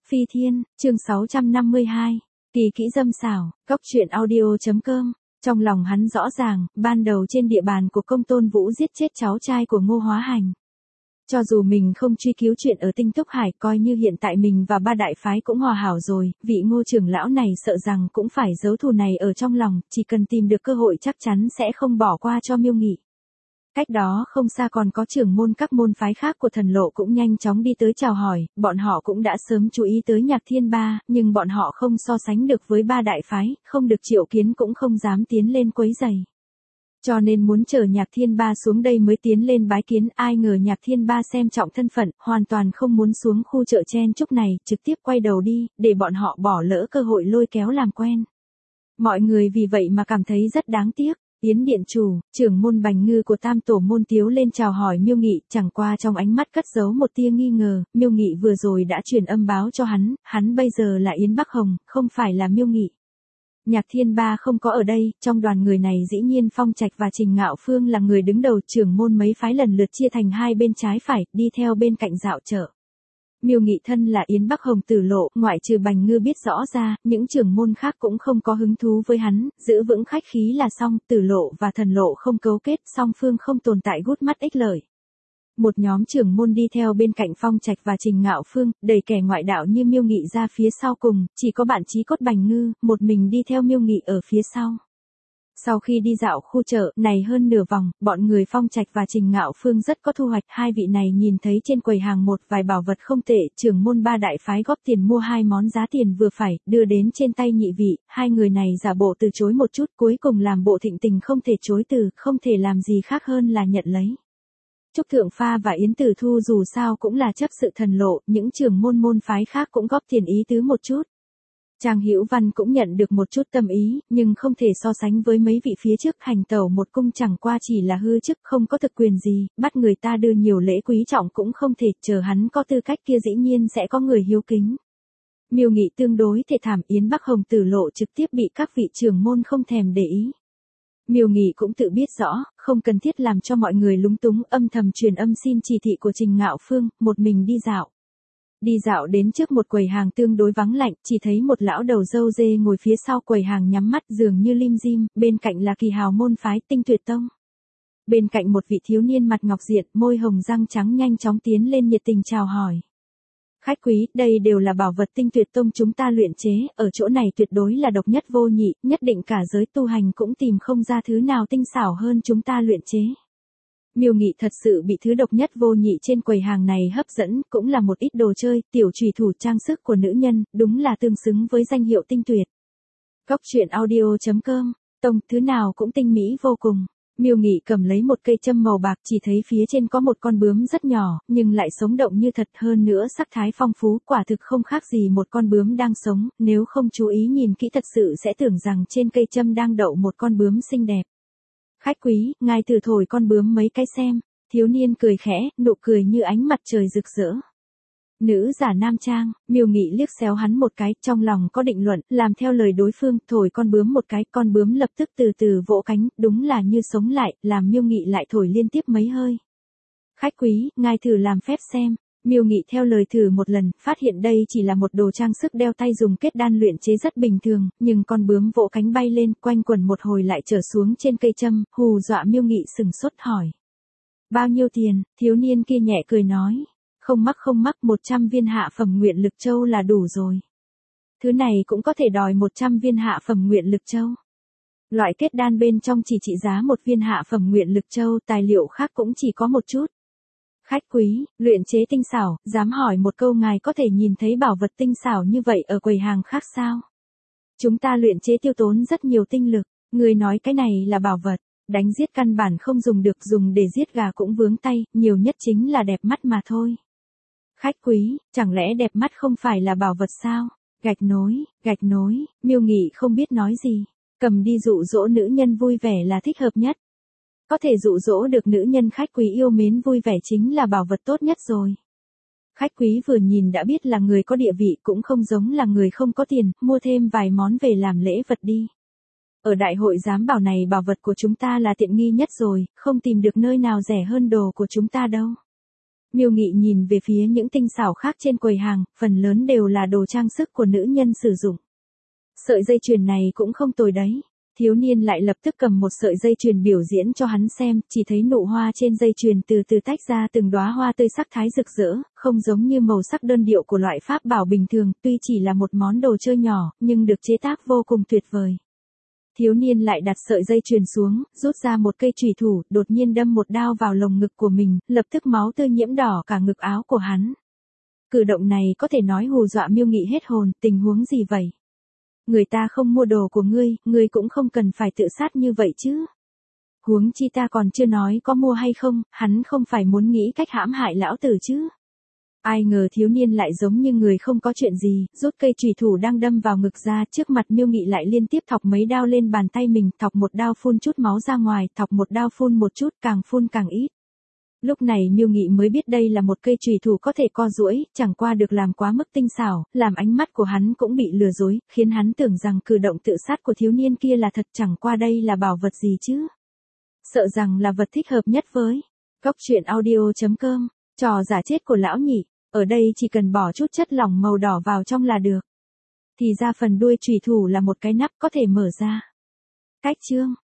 Phi Thiên, chương 652, kỳ kỹ dâm xảo, góc truyện audio.com. Trong lòng hắn rõ ràng, ban đầu trên địa bàn của Công Tôn Vũ giết chết cháu trai của Ngô Hóa Hành. Cho dù mình không truy cứu chuyện ở Tinh Túc Hải, coi như hiện tại mình và ba đại phái cũng hòa hảo rồi, vị Ngô trưởng lão này sợ rằng cũng phải giấu thù này ở trong lòng, chỉ cần tìm được cơ hội chắc chắn sẽ không bỏ qua cho Miêu Nghị. Cách đó không xa còn có trưởng môn các môn phái khác của Thần Lộ cũng nhanh chóng đi tới chào hỏi, bọn họ cũng đã sớm chú ý tới Nhạc Thiên Ba, nhưng bọn họ không so sánh được với ba đại phái, không được triệu kiến cũng không dám tiến lên quấy rầy. Cho nên muốn chờ Nhạc Thiên Ba xuống đây mới tiến lên bái kiến, ai ngờ Nhạc Thiên Ba xem trọng thân phận, hoàn toàn không muốn xuống khu chợ chen chúc này, trực tiếp quay đầu đi, để bọn họ bỏ lỡ cơ hội lôi kéo làm quen. Mọi người vì vậy mà cảm thấy rất đáng tiếc. Yến điện chủ, trưởng môn Bành Ngư của Tam Tổ môn tiếu lên chào hỏi Miêu Nghị, chẳng qua trong ánh mắt cất giấu một tia nghi ngờ, Miêu Nghị vừa rồi đã truyền âm báo cho hắn bây giờ là Yến Bắc Hồng, không phải là Miêu Nghị. Nhạc Thiên Ba không có ở đây, trong đoàn người này dĩ nhiên Phong Trạch và Trình Ngạo Phương là người đứng đầu, trưởng môn mấy phái lần lượt chia thành hai bên trái phải, đi theo bên cạnh dạo chợ. Miêu Nghị thân là Yến Bắc Hồng Tử Lộ, ngoại trừ Bành Ngư biết rõ ra, những trưởng môn khác cũng không có hứng thú với hắn, giữ vững khách khí là xong, Tử Lộ và Thần Lộ không cấu kết, song phương không tồn tại gút mắt ích lợi. Một nhóm trưởng môn đi theo bên cạnh Phong Trạch và Trình Ngạo Phương, đẩy kẻ ngoại đạo như Miêu Nghị ra phía sau cùng, chỉ có bạn chí cốt Bành Ngư, một mình đi theo Miêu Nghị ở phía sau. Sau khi đi dạo khu chợ này hơn nửa vòng, bọn người Phong Trạch và Trình Ngạo Phương rất có thu hoạch, hai vị này nhìn thấy trên quầy hàng một vài bảo vật không tệ, trưởng môn ba đại phái góp tiền mua hai món giá tiền vừa phải, đưa đến trên tay nhị vị, hai người này giả bộ từ chối một chút, cuối cùng làm bộ thịnh tình không thể chối từ, không thể làm gì khác hơn là nhận lấy. Trúc Thượng Pha và Yến Tử Thu dù sao cũng là chấp sự Thần Lộ, những trưởng môn phái khác cũng góp tiền ý tứ một chút. Trang Hữu Văn cũng nhận được một chút tâm ý, nhưng không thể so sánh với mấy vị phía trước, hành tẩu một cung chẳng qua chỉ là hư chức, không có thực quyền gì, bắt người ta đưa nhiều lễ quý trọng cũng không thể, chờ hắn có tư cách kia dĩ nhiên sẽ có người hiếu kính. Miêu Nghị tương đối thể thảm, Yến Bắc Hồng Tử Lộ trực tiếp bị các vị trưởng môn không thèm để ý. Miêu Nghị cũng tự biết rõ, không cần thiết làm cho mọi người lúng túng, âm thầm truyền âm xin chỉ thị của Trình Ngạo Phương, một mình đi dạo. Đi dạo đến trước một quầy hàng tương đối vắng lạnh, chỉ thấy một lão đầu râu dê ngồi phía sau quầy hàng nhắm mắt dường như lim dim, bên cạnh là kỳ hào môn phái Tinh Tuyệt Tông. Bên cạnh một vị thiếu niên mặt ngọc diện, môi hồng răng trắng nhanh chóng tiến lên nhiệt tình chào hỏi. Khách quý, đây đều là bảo vật Tinh Tuyệt Tông chúng ta luyện chế, ở chỗ này tuyệt đối là độc nhất vô nhị, nhất định cả giới tu hành cũng tìm không ra thứ nào tinh xảo hơn chúng ta luyện chế. Miêu Nghị thật sự bị thứ độc nhất vô nhị trên quầy hàng này hấp dẫn, cũng là một ít đồ chơi, tiểu chùy thủ trang sức của nữ nhân, đúng là tương xứng với danh hiệu tinh tuyệt. Góc truyện audio.com, tông, thứ nào cũng tinh mỹ vô cùng. Miêu Nghị cầm lấy một cây châm màu bạc, chỉ thấy phía trên có một con bướm rất nhỏ, nhưng lại sống động như thật, hơn nữa sắc thái phong phú, quả thực không khác gì một con bướm đang sống, nếu không chú ý nhìn kỹ thật sự sẽ tưởng rằng trên cây châm đang đậu một con bướm xinh đẹp. Khách quý, ngài thử thổi con bướm mấy cái xem, thiếu niên cười khẽ, nụ cười như ánh mặt trời rực rỡ. Nữ giả nam trang, Miêu Nghị liếc xéo hắn một cái, trong lòng có định luận, làm theo lời đối phương, thổi con bướm một cái, con bướm lập tức từ từ vỗ cánh, đúng là như sống lại, làm Miêu Nghị lại thổi liên tiếp mấy hơi. Khách quý, ngài thử làm phép xem. Miêu Nghị theo lời thử một lần, phát hiện đây chỉ là một đồ trang sức đeo tay dùng kết đan luyện chế rất bình thường, nhưng con bướm vỗ cánh bay lên, quanh quẩn một hồi lại trở xuống trên cây châm, hù dọa Miêu Nghị sừng sốt hỏi. Bao nhiêu tiền? Thiếu niên kia nhẹ cười nói. Không mắc, 100 viên hạ phẩm nguyện lực châu là đủ rồi. Thứ này cũng có thể đòi 100 viên hạ phẩm nguyện lực châu. Loại kết đan bên trong chỉ trị giá 1 viên hạ phẩm nguyện lực châu, tài liệu khác cũng chỉ có một chút. Khách quý, luyện chế tinh xảo, dám hỏi một câu, ngài có thể nhìn thấy bảo vật tinh xảo như vậy ở quầy hàng khác sao? Chúng ta luyện chế tiêu tốn rất nhiều tinh lực, người nói cái này là bảo vật, đánh giết căn bản không dùng được, dùng để giết gà cũng vướng tay, nhiều nhất chính là đẹp mắt mà thôi. Khách quý, chẳng lẽ đẹp mắt không phải là bảo vật sao? Gạch nối, Miêu Nghị không biết nói gì, cầm đi dụ dỗ nữ nhân vui vẻ là thích hợp nhất. Có thể dụ dỗ được nữ nhân khách quý yêu mến vui vẻ chính là bảo vật tốt nhất rồi. Khách quý vừa nhìn đã biết là người có địa vị, cũng không giống là người không có tiền, mua thêm vài món về làm lễ vật đi. Ở đại hội giám bảo này bảo vật của chúng ta là tiện nghi nhất rồi, không tìm được nơi nào rẻ hơn đồ của chúng ta đâu. Miêu Nghị nhìn về phía những tinh xảo khác trên quầy hàng, phần lớn đều là đồ trang sức của nữ nhân sử dụng. Sợi dây chuyền này cũng không tồi đấy. Thiếu niên lại lập tức cầm một sợi dây chuyền biểu diễn cho hắn xem, chỉ thấy nụ hoa trên dây chuyền từ từ tách ra từng đóa hoa tươi sắc thái rực rỡ, không giống như màu sắc đơn điệu của loại pháp bảo bình thường, tuy chỉ là một món đồ chơi nhỏ, nhưng được chế tác vô cùng tuyệt vời. Thiếu niên lại đặt sợi dây chuyền xuống, rút ra một cây chùy thủ, đột nhiên đâm một đao vào lồng ngực của mình, lập tức máu tươi nhiễm đỏ cả ngực áo của hắn. Cử động này có thể nói hù dọa Miêu Nghị hết hồn, tình huống gì vậy? Người ta không mua đồ của ngươi cũng không cần phải tự sát như vậy chứ. Huống chi ta còn chưa nói có mua hay không, hắn không phải muốn nghĩ cách hãm hại lão tử chứ. Ai ngờ thiếu niên lại giống như người không có chuyện gì, rút cây chùy thủ đang đâm vào ngực ra, trước mặt Miêu Nghị lại liên tiếp thọc mấy đao lên bàn tay mình, thọc một đao phun chút máu ra ngoài, thọc một đao phun một chút, càng phun càng ít. Lúc này Miêu Nghị mới biết đây là một cây chùy thủ có thể co duỗi, chẳng qua được làm quá mức tinh xảo, làm ánh mắt của hắn cũng bị lừa dối, khiến hắn tưởng rằng cử động tự sát của thiếu niên kia là thật, chẳng qua đây là bảo vật gì chứ. Sợ rằng là vật thích hợp nhất với Cốc Truyện Audio.com, trò giả chết của lão nhị, ở đây chỉ cần bỏ chút chất lỏng màu đỏ vào trong là được. Thì ra phần đuôi chùy thủ là một cái nắp có thể mở ra. Cách chương